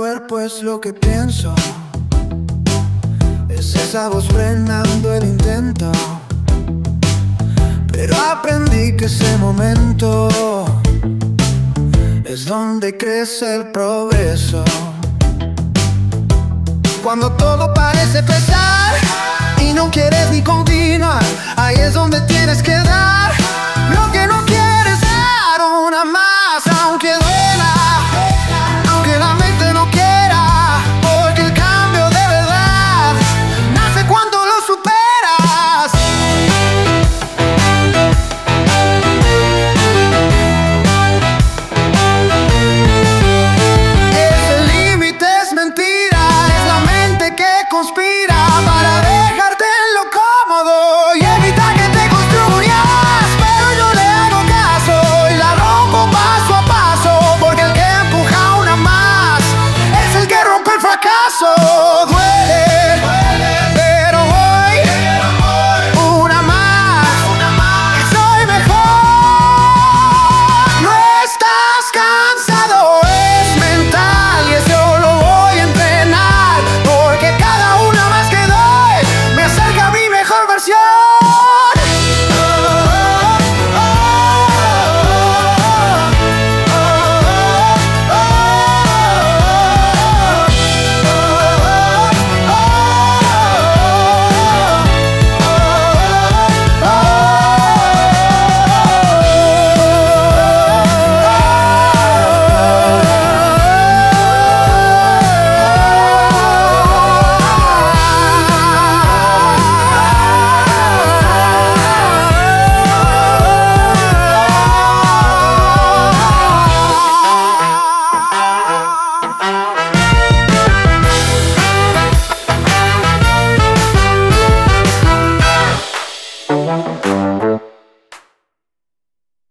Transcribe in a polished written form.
cuerpo es lo que pienso. Es esa voz frenando el intento. Pero aprendí que ese momento es donde crece el progreso. Cuando todo parece pesar y no quieres ni continuar, ahí es donde tienes que dar lo que no quieres dar una más.